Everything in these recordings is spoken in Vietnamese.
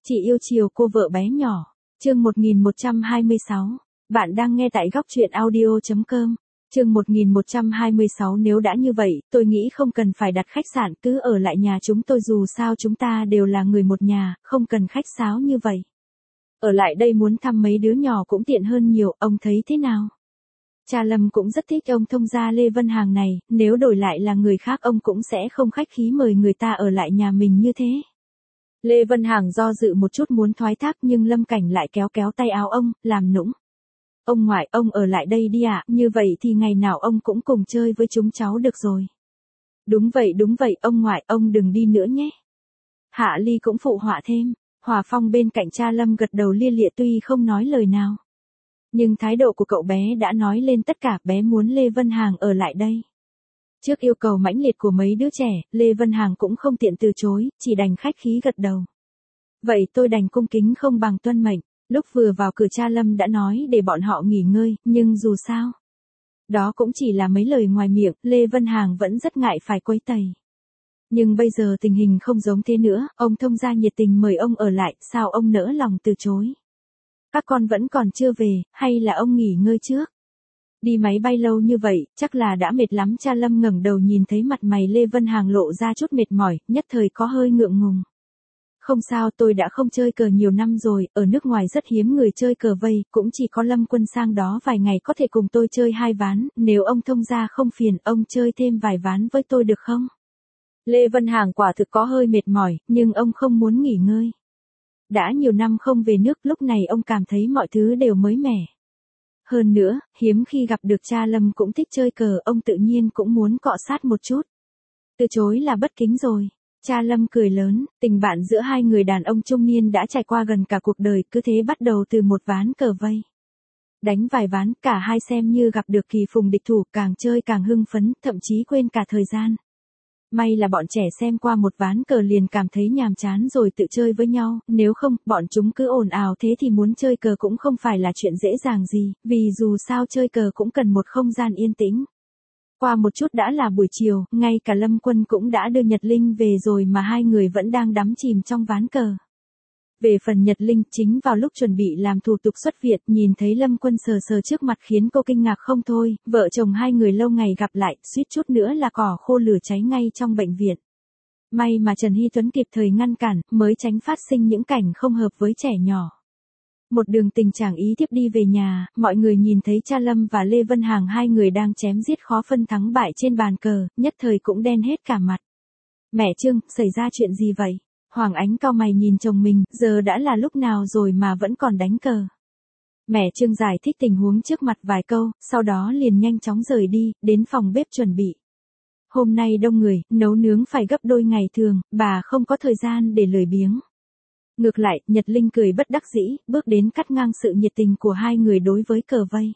Chị yêu chiều cô vợ bé nhỏ. Chương 1126. Bạn đang nghe tại góc truyện audio.com. Chương 1126. Nếu đã như vậy, tôi nghĩ không cần phải đặt khách sạn, cứ ở lại nhà chúng tôi, dù sao chúng ta đều là người một nhà, không cần khách sáo như vậy. Ở lại đây muốn thăm mấy đứa nhỏ cũng tiện hơn nhiều, ông thấy thế nào? Cha Lâm cũng rất thích ông thông gia Lê Vân Hằng này, nếu đổi lại là người khác ông cũng sẽ không khách khí mời người ta ở lại nhà mình như thế. Lê Vân Hằng do dự một chút muốn thoái thác, nhưng Lâm Cảnh lại kéo kéo tay áo ông, làm nũng. Ông ngoại, ông ở lại đây đi ạ, như vậy thì ngày nào ông cũng cùng chơi với chúng cháu được rồi. Đúng vậy, ông ngoại, ông đừng đi nữa nhé. Hạ Ly cũng phụ họa thêm. Hòa Phong bên cạnh cha Lâm gật đầu lia lịa tuy không nói lời nào. Nhưng thái độ của cậu bé đã nói lên tất cả, bé muốn Lê Vân Hằng ở lại đây. Trước yêu cầu mãnh liệt của mấy đứa trẻ, Lê Vân Hằng cũng không tiện từ chối, chỉ đành khách khí gật đầu. Vậy tôi đành cung kính không bằng tuân mệnh. Lúc vừa vào cửa cha Lâm đã nói để bọn họ nghỉ ngơi, nhưng dù sao. Đó cũng chỉ là mấy lời ngoài miệng, Lê Vân Hằng vẫn rất ngại phải quấy tày. Nhưng bây giờ tình hình không giống thế nữa, ông thông gia nhiệt tình mời ông ở lại, sao ông nỡ lòng từ chối. Các con vẫn còn chưa về, hay là ông nghỉ ngơi trước? Đi máy bay lâu như vậy, chắc là đã mệt lắm. Cha Lâm ngẩng đầu nhìn thấy mặt mày Lê Vân Hằng lộ ra chút mệt mỏi, nhất thời có hơi ngượng ngùng. Không sao, tôi đã không chơi cờ nhiều năm rồi, ở nước ngoài rất hiếm người chơi cờ vây, cũng chỉ có Lâm Quân sang đó vài ngày có thể cùng tôi chơi 2 ván, nếu ông thông gia không phiền, ông chơi thêm vài ván với tôi được không? Lê Vân Hằng quả thực có hơi mệt mỏi, nhưng ông không muốn nghỉ ngơi. Đã nhiều năm không về nước, lúc này ông cảm thấy mọi thứ đều mới mẻ. Hơn nữa, hiếm khi gặp được cha Lâm cũng thích chơi cờ, ông tự nhiên cũng muốn cọ sát một chút. Từ chối là bất kính rồi. Cha Lâm cười lớn, tình bạn giữa hai người đàn ông trung niên đã trải qua gần cả cuộc đời, cứ thế bắt đầu từ một ván cờ vây. Đánh vài ván, cả hai xem như gặp được kỳ phùng địch thủ, càng chơi càng hưng phấn, thậm chí quên cả thời gian. May là bọn trẻ xem qua một ván cờ liền cảm thấy nhàm chán rồi tự chơi với nhau, nếu không, bọn chúng cứ ồn ào thế thì muốn chơi cờ cũng không phải là chuyện dễ dàng gì, vì dù sao chơi cờ cũng cần một không gian yên tĩnh. Qua một chút đã là buổi chiều, ngay cả Lâm Quân cũng đã đưa Nhật Linh về rồi mà hai người vẫn đang đắm chìm trong ván cờ. Về phần Nhật Linh, chính vào lúc chuẩn bị làm thủ tục xuất viện, nhìn thấy Lâm Quân sờ sờ trước mặt khiến cô kinh ngạc không thôi, vợ chồng hai người lâu ngày gặp lại, suýt chút nữa là cỏ khô lửa cháy ngay trong bệnh viện. May mà Trần Hy Tuấn kịp thời ngăn cản, mới tránh phát sinh những cảnh không hợp với trẻ nhỏ. Một đường tình trạng ý tiếp đi về nhà, mọi người nhìn thấy cha Lâm và Lê Vân Hằng hai người đang chém giết khó phân thắng bại trên bàn cờ, nhất thời cũng đen hết cả mặt. Mẹ Trương, xảy ra chuyện gì vậy? Hoàng Ánh cau mày nhìn chồng mình, giờ đã là lúc nào rồi mà vẫn còn đánh cờ. Mẹ Trương giải thích tình huống trước mặt vài câu, sau đó liền nhanh chóng rời đi, đến phòng bếp chuẩn bị. Hôm nay đông người, nấu nướng phải gấp đôi ngày thường, bà không có thời gian để lười biếng. Ngược lại, Nhật Linh cười bất đắc dĩ, bước đến cắt ngang sự nhiệt tình của hai người đối với cờ vây.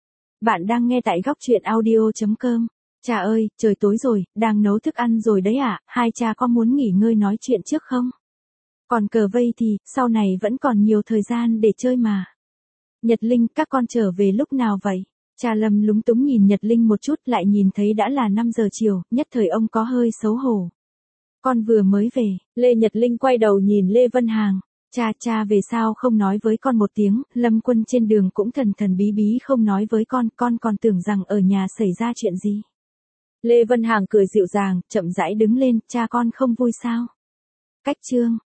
Bạn đang nghe tại góc truyện audio.com. Cha ơi, trời tối rồi, đang nấu thức ăn rồi đấy ạ, hai cha có muốn nghỉ ngơi nói chuyện trước không? Còn cờ vây thì, sau này vẫn còn nhiều thời gian để chơi mà. Nhật Linh, các con trở về lúc nào vậy? Cha Lâm lúng túng nhìn Nhật Linh một chút, lại nhìn thấy đã là 5 giờ chiều, nhất thời ông có hơi xấu hổ. Con vừa mới về. Lê Nhật Linh quay đầu nhìn Lê Vân Hằng. Cha về sao không nói với con một tiếng, Lâm Quân trên đường cũng thần thần bí bí không nói với con còn tưởng rằng ở nhà xảy ra chuyện gì. Lê Vân Hằng cười dịu dàng, chậm rãi đứng lên, cha con không vui sao? Cách Trương,